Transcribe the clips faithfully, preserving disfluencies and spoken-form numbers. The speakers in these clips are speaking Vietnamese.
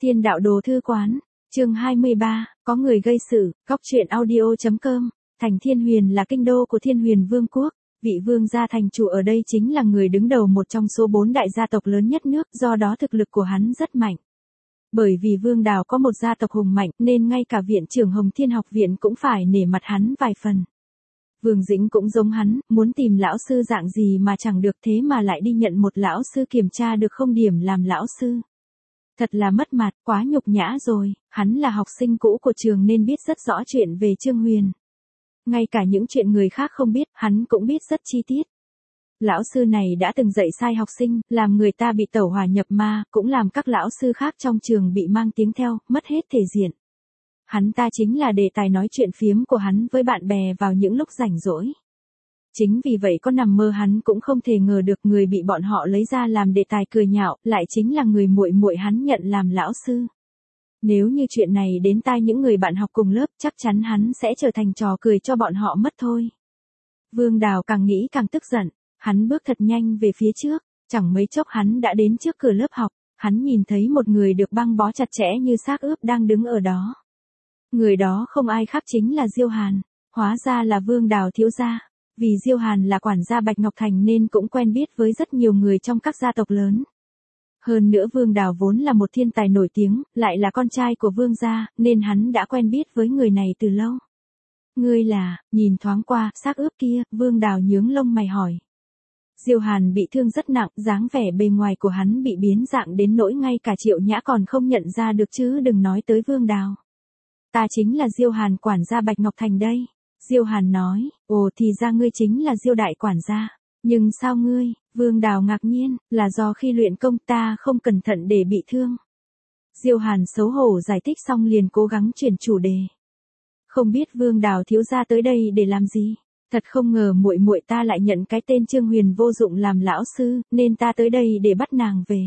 Tiên đạo đồ thư quán, chương hai mươi ba, có người gây sự, góc truyện audio.com, thành Thiên Huyền là kinh đô của Thiên Huyền Vương quốc, vị vương gia thành chủ ở đây chính là người đứng đầu một trong số bốn đại gia tộc lớn nhất nước, do đó thực lực của hắn rất mạnh. Bởi vì Vương Đào có một gia tộc hùng mạnh nên ngay cả viện trưởng Hồng Thiên học viện cũng phải nể mặt hắn vài phần. Vương Dĩnh cũng giống hắn, muốn tìm lão sư dạng gì mà chẳng được thế mà lại đi nhận một lão sư kiểm tra được không điểm làm lão sư. Thật là mất mặt, quá nhục nhã rồi, hắn là học sinh cũ của trường nên biết rất rõ chuyện về Trương Huyền. Ngay cả những chuyện người khác không biết, hắn cũng biết rất chi tiết. Lão sư này đã từng dạy sai học sinh, làm người ta bị tẩu hỏa nhập ma, cũng làm các lão sư khác trong trường bị mang tiếng theo, mất hết thể diện. Hắn ta chính là đề tài nói chuyện phiếm của hắn với bạn bè vào những lúc rảnh rỗi. Chính vì vậy có nằm mơ hắn cũng không thể ngờ được người bị bọn họ lấy ra làm đề tài cười nhạo, lại chính là người muội muội hắn nhận làm lão sư. Nếu như chuyện này đến tai những người bạn học cùng lớp, chắc chắn hắn sẽ trở thành trò cười cho bọn họ mất thôi. Vương Đào càng nghĩ càng tức giận, hắn bước thật nhanh về phía trước, chẳng mấy chốc hắn đã đến trước cửa lớp học, hắn nhìn thấy một người được băng bó chặt chẽ như xác ướp đang đứng ở đó. Người đó không ai khác chính là Diêu Hàn, hóa ra là Vương Đào thiếu gia. Vì Diêu Hàn là quản gia Bạch Ngọc Thành nên cũng quen biết với rất nhiều người trong các gia tộc lớn. Hơn nữa Vương Đào vốn là một thiên tài nổi tiếng, lại là con trai của Vương gia, nên hắn đã quen biết với người này từ lâu. Ngươi là, nhìn thoáng qua, xác ướp kia, Vương Đào nhướng lông mày hỏi. Diêu Hàn bị thương rất nặng, dáng vẻ bề ngoài của hắn bị biến dạng đến nỗi ngay cả Triệu Nhã còn không nhận ra được chứ đừng nói tới Vương Đào. Ta chính là Diêu Hàn quản gia Bạch Ngọc Thành đây. Diêu Hàn nói, ồ thì ra ngươi chính là Diêu đại quản gia. Nhưng sao ngươi, Vương Đào ngạc nhiên, là do khi luyện công ta không cẩn thận để bị thương. Diêu Hàn xấu hổ giải thích xong liền cố gắng chuyển chủ đề. Không biết Vương Đào thiếu gia tới đây để làm gì? Thật không ngờ muội muội ta lại nhận cái tên Trương Huyền vô dụng làm lão sư, nên ta tới đây để bắt nàng về.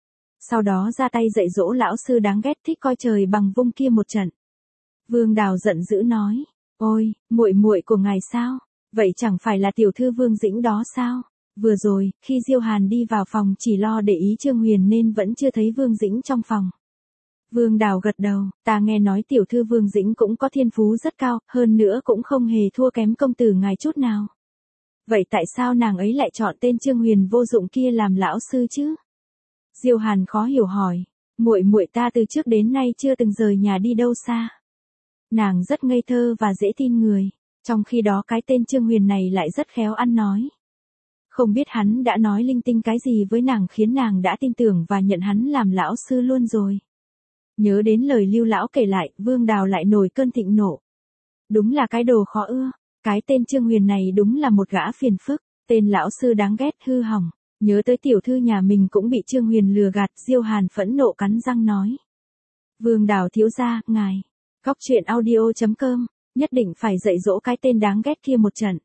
Sau đó ra tay dạy dỗ lão sư đáng ghét thích coi trời bằng vung kia một trận. Vương Đào giận dữ nói. Ôi, muội muội của ngài sao? Vậy chẳng phải là tiểu thư Vương Dĩnh đó sao? Vừa rồi, khi Diêu Hàn đi vào phòng chỉ lo để ý Trương Huyền nên vẫn chưa thấy Vương Dĩnh trong phòng. Vương Đào gật đầu, ta nghe nói tiểu thư Vương Dĩnh cũng có thiên phú rất cao, hơn nữa cũng không hề thua kém công tử ngài chút nào. Vậy tại sao nàng ấy lại chọn tên Trương Huyền vô dụng kia làm lão sư chứ? Diêu Hàn khó hiểu hỏi, muội muội ta từ trước đến nay chưa từng rời nhà đi đâu xa. Nàng rất ngây thơ và dễ tin người, trong khi đó cái tên Trương Huyền này lại rất khéo ăn nói. Không biết hắn đã nói linh tinh cái gì với nàng khiến nàng đã tin tưởng và nhận hắn làm lão sư luôn rồi. Nhớ đến lời Lưu lão kể lại, Vương Đào lại nổi cơn thịnh nộ. Đúng là cái đồ khó ưa, cái tên Trương Huyền này đúng là một gã phiền phức, tên lão sư đáng ghét hư hỏng. Nhớ tới tiểu thư nhà mình cũng bị Trương Huyền lừa gạt, Diêu Hàn phẫn nộ cắn răng nói. Vương Đào thiếu gia, ngài. Góc truyện audio.com, nhất định phải dạy dỗ cái tên đáng ghét kia một trận.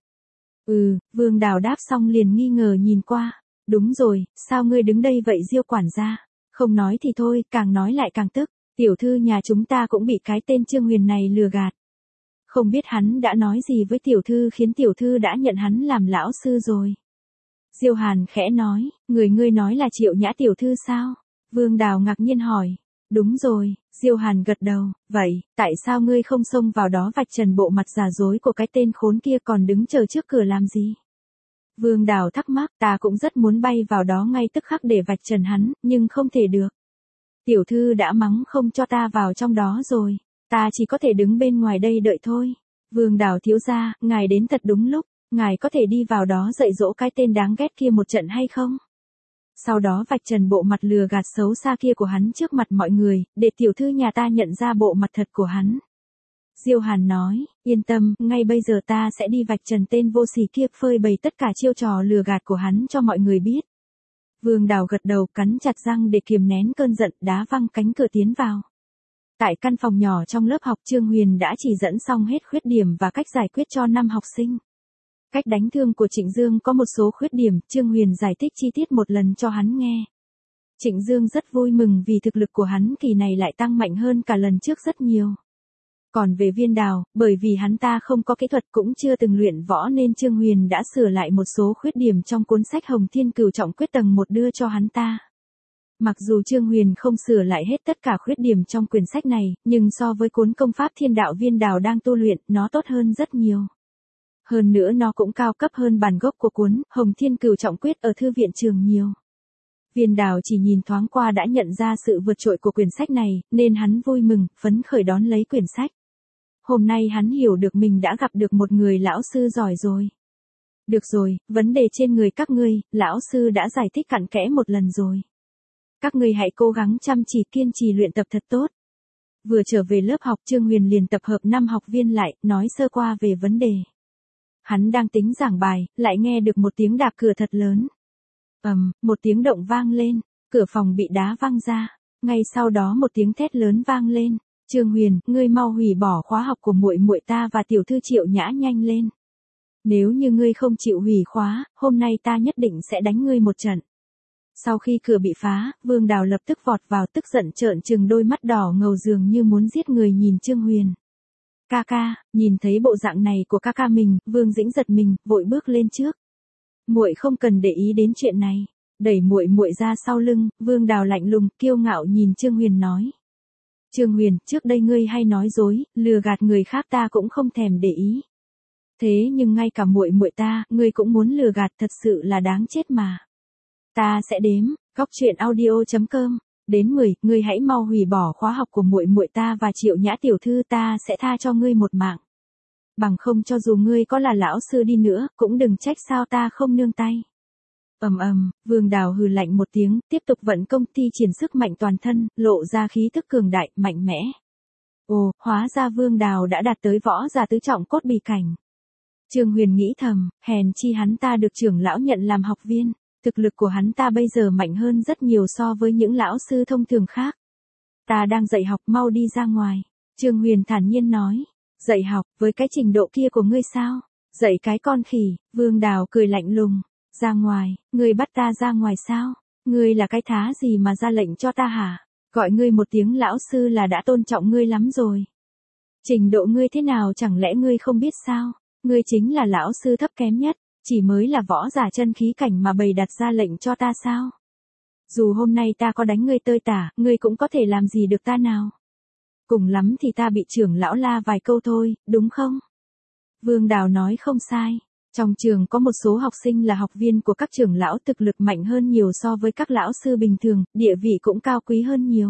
Ừ, Vương Đào đáp xong liền nghi ngờ nhìn qua. Đúng rồi, sao ngươi đứng đây vậy Diêu quản gia? Không nói thì thôi, càng nói lại càng tức. Tiểu thư nhà chúng ta cũng bị cái tên Trương Huyền này lừa gạt. Không biết hắn đã nói gì với tiểu thư khiến tiểu thư đã nhận hắn làm lão sư rồi. Diêu Hàn khẽ nói, người ngươi nói là Triệu Nhã tiểu thư sao? Vương Đào ngạc nhiên hỏi. Đúng rồi, Diêu Hàn gật đầu, vậy, tại sao ngươi không xông vào đó vạch trần bộ mặt giả dối của cái tên khốn kia còn đứng chờ trước cửa làm gì? Vương Đào thắc mắc, ta cũng rất muốn bay vào đó ngay tức khắc để vạch trần hắn, nhưng không thể được. Tiểu thư đã mắng không cho ta vào trong đó rồi, ta chỉ có thể đứng bên ngoài đây đợi thôi. Vương Đào thiếu gia, ngài đến thật đúng lúc, ngài có thể đi vào đó dạy dỗ cái tên đáng ghét kia một trận hay không? Sau đó vạch trần bộ mặt lừa gạt xấu xa kia của hắn trước mặt mọi người, để tiểu thư nhà ta nhận ra bộ mặt thật của hắn. Diêu Hàn nói, yên tâm, ngay bây giờ ta sẽ đi vạch trần tên vô sỉ kia, phơi bày tất cả chiêu trò lừa gạt của hắn cho mọi người biết. Vương Đào gật đầu cắn chặt răng để kiềm nén cơn giận, đá văng cánh cửa tiến vào. Tại căn phòng nhỏ trong lớp học Trương Huyền đã chỉ dẫn xong hết khuyết điểm và cách giải quyết cho năm học sinh. Cách đánh thương của Trịnh Dương có một số khuyết điểm, Trương Huyền giải thích chi tiết một lần cho hắn nghe. Trịnh Dương rất vui mừng vì thực lực của hắn kỳ này lại tăng mạnh hơn cả lần trước rất nhiều. Còn về Viên Đào, bởi vì hắn ta không có kỹ thuật cũng chưa từng luyện võ nên Trương Huyền đã sửa lại một số khuyết điểm trong cuốn sách Hồng Thiên Cửu Trọng Quyết tầng một đưa cho hắn ta. Mặc dù Trương Huyền không sửa lại hết tất cả khuyết điểm trong quyển sách này, nhưng so với cuốn công pháp Thiên Đạo Viên Đào đang tu luyện, nó tốt hơn rất nhiều. Hơn nữa nó cũng cao cấp hơn bản gốc của cuốn Hồng Thiên Cửu Trọng Quyết ở thư viện trường nhiều. Viên Đào chỉ nhìn thoáng qua đã nhận ra sự vượt trội của quyển sách này, nên hắn vui mừng, phấn khởi đón lấy quyển sách. Hôm nay hắn hiểu được mình đã gặp được một người lão sư giỏi rồi. Được rồi, vấn đề trên người các ngươi, lão sư đã giải thích cặn kẽ một lần rồi. Các ngươi hãy cố gắng chăm chỉ kiên trì luyện tập thật tốt. Vừa trở về lớp học, Trương Huyền liền tập hợp năm học viên lại, nói sơ qua về vấn đề. Hắn đang tính giảng bài, lại nghe được một tiếng đạp cửa thật lớn. Ầm, một tiếng động vang lên, cửa phòng bị đá văng ra. Ngay sau đó một tiếng thét lớn vang lên. Trương Huyền, ngươi mau hủy bỏ khóa học của muội muội ta và tiểu thư Triệu Nhã nhanh lên. Nếu như ngươi không chịu hủy khóa, hôm nay ta nhất định sẽ đánh ngươi một trận. Sau khi cửa bị phá, Vương Đào lập tức vọt vào tức giận trợn trừng đôi mắt đỏ ngầu dường như muốn giết người nhìn Trương Huyền. Ca ca, nhìn thấy bộ dạng này của ca ca mình, Vương Dĩnh giật mình, vội bước lên trước. Muội không cần để ý đến chuyện này, đẩy muội muội ra sau lưng, Vương Đào lạnh lùng, kiêu ngạo nhìn Trương Huyền nói. Trương Huyền, trước đây ngươi hay nói dối, lừa gạt người khác ta cũng không thèm để ý. Thế nhưng ngay cả muội muội ta, ngươi cũng muốn lừa gạt, thật sự là đáng chết mà. Ta sẽ đếm, góc truyện audio chấm com, đến mười, ngươi hãy mau hủy bỏ khóa học của muội muội ta và Triệu Nhã tiểu thư, ta sẽ tha cho ngươi một mạng. Bằng không cho dù ngươi có là lão sư đi nữa, cũng đừng trách sao ta không nương tay. Ầm ầm, Vương Đào hừ lạnh một tiếng, tiếp tục vận công thi triển sức mạnh toàn thân, lộ ra khí tức cường đại, mạnh mẽ. Ồ, hóa ra Vương Đào đã đạt tới võ giả tứ trọng cốt bì cảnh. Trương Huyền nghĩ thầm, hèn chi hắn ta được trưởng lão nhận làm học viên, thực lực của hắn ta bây giờ mạnh hơn rất nhiều so với những lão sư thông thường khác. Ta đang dạy học, mau đi ra ngoài. Trương Huyền thản nhiên nói, dạy học, với cái trình độ kia của ngươi sao? Dạy cái con khỉ, Vương Đào cười lạnh lùng. Ra ngoài, ngươi bắt ta ra ngoài sao? Ngươi là cái thá gì mà ra lệnh cho ta hả? Gọi ngươi một tiếng lão sư là đã tôn trọng ngươi lắm rồi. Trình độ ngươi thế nào chẳng lẽ ngươi không biết sao? Ngươi chính là lão sư thấp kém nhất, chỉ mới là võ giả chân khí cảnh mà bày đặt ra lệnh cho ta sao? Dù hôm nay ta có đánh ngươi tơi tả, ngươi cũng có thể làm gì được ta nào? Cùng lắm thì ta bị trưởng lão la vài câu thôi, đúng không? Vương Đào nói không sai. Trong trường có một số học sinh là học viên của các trưởng lão, thực lực mạnh hơn nhiều so với các lão sư bình thường, địa vị cũng cao quý hơn nhiều.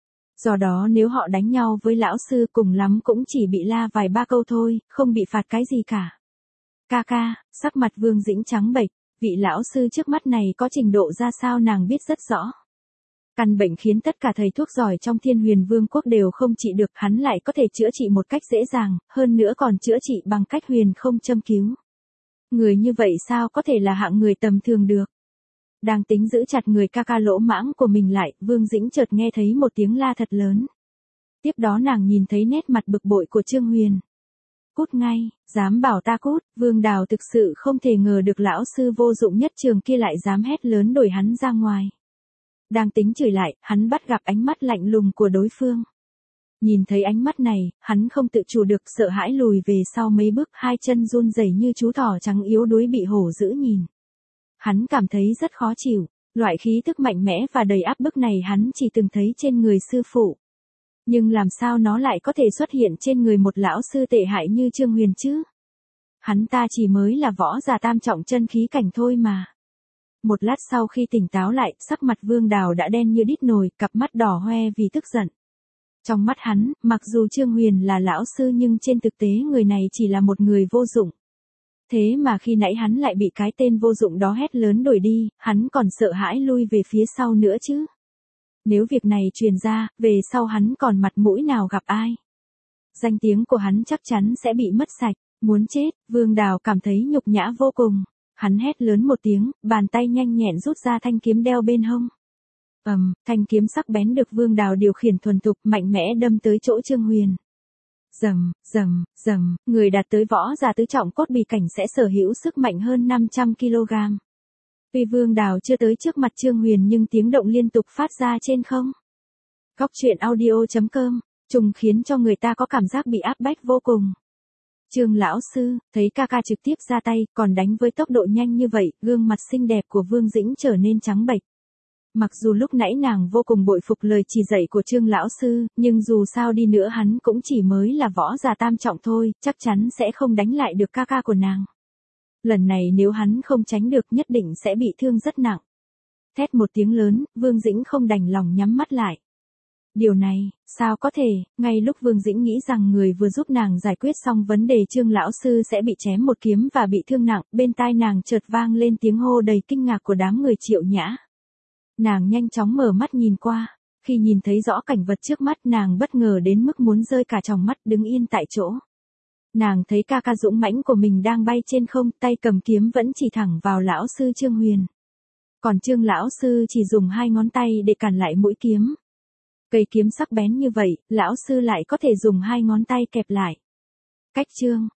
Do đó nếu họ đánh nhau với lão sư cùng lắm cũng chỉ bị la vài ba câu thôi, không bị phạt cái gì cả. Ca ca, sắc mặt Vương Dĩnh trắng bệch, vị lão sư trước mắt này có trình độ ra sao nàng biết rất rõ. Căn bệnh khiến tất cả thầy thuốc giỏi trong Thiên Huyền Vương quốc đều không trị được, hắn lại có thể chữa trị một cách dễ dàng, hơn nữa còn chữa trị bằng cách huyền không châm cứu. Người như vậy sao có thể là hạng người tầm thường được. Đang tính giữ chặt người ca ca lỗ mãng của mình lại, Vương Dĩnh chợt nghe thấy một tiếng la thật lớn. Tiếp đó nàng nhìn thấy nét mặt bực bội của Trương Huyền. Cút ngay, dám bảo ta cút, Vương Đào thực sự không thể ngờ được lão sư vô dụng nhất trường kia lại dám hét lớn đuổi hắn ra ngoài. Đang tính chửi lại, hắn bắt gặp ánh mắt lạnh lùng của đối phương. Nhìn thấy ánh mắt này, hắn không tự chủ được, sợ hãi lùi về sau mấy bước, hai chân run rẩy như chú thỏ trắng yếu đuối bị hổ dữ nhìn. Hắn cảm thấy rất khó chịu, loại khí tức mạnh mẽ và đầy áp bức này hắn chỉ từng thấy trên người sư phụ. Nhưng làm sao nó lại có thể xuất hiện trên người một lão sư tệ hại như Trương Huyền chứ? Hắn ta chỉ mới là võ giả tam trọng chân khí cảnh thôi mà. Một lát sau khi tỉnh táo lại, sắc mặt Vương Đào đã đen như đít nồi, cặp mắt đỏ hoe vì tức giận. Trong mắt hắn, mặc dù Trương Huyền là lão sư nhưng trên thực tế người này chỉ là một người vô dụng. Thế mà khi nãy hắn lại bị cái tên vô dụng đó hét lớn đuổi đi, hắn còn sợ hãi lui về phía sau nữa chứ. Nếu việc này truyền ra, về sau hắn còn mặt mũi nào gặp ai. Danh tiếng của hắn chắc chắn sẽ bị mất sạch, muốn chết, Vương Đào cảm thấy nhục nhã vô cùng. Hắn hét lớn một tiếng, bàn tay nhanh nhẹn rút ra thanh kiếm đeo bên hông. Ầm, um, thanh kiếm sắc bén được Vương Đào điều khiển thuần thục, mạnh mẽ đâm tới chỗ Trương Huyền. Rầm, rầm, rầm, người đạt tới võ giả tứ trọng cốt bì cảnh sẽ sở hữu sức mạnh hơn năm trăm ki lô gam. Tuy Vương Đào chưa tới trước mặt Trương Huyền nhưng tiếng động liên tục phát ra trên không. Góc truyện audio chấm com, trùng khiến cho người ta có cảm giác bị áp bách vô cùng. Trương lão sư, thấy ca ca trực tiếp ra tay, còn đánh với tốc độ nhanh như vậy, gương mặt xinh đẹp của Vương Dĩnh trở nên trắng bệch. Mặc dù lúc nãy nàng vô cùng bội phục lời chỉ dạy của Trương lão sư, nhưng dù sao đi nữa hắn cũng chỉ mới là võ giả tam trọng thôi, chắc chắn sẽ không đánh lại được ca ca của nàng. Lần này nếu hắn không tránh được nhất định sẽ bị thương rất nặng. Thét một tiếng lớn, Vương Dĩnh không đành lòng nhắm mắt lại. Điều này, sao có thể, ngay lúc Vương Dĩnh nghĩ rằng người vừa giúp nàng giải quyết xong vấn đề Trương lão sư sẽ bị chém một kiếm và bị thương nặng, bên tai nàng chợt vang lên tiếng hô đầy kinh ngạc của đám người Triệu Nhã. Nàng nhanh chóng mở mắt nhìn qua, khi nhìn thấy rõ cảnh vật trước mắt nàng bất ngờ đến mức muốn rơi cả tròng mắt đứng yên tại chỗ. Nàng thấy ca ca dũng mãnh của mình đang bay trên không, tay cầm kiếm vẫn chỉ thẳng vào lão sư Trương Huyền. Còn Trương lão sư chỉ dùng hai ngón tay để cản lại mũi kiếm. Cây kiếm sắc bén như vậy, lão sư lại có thể dùng hai ngón tay kẹp lại. Cách Trương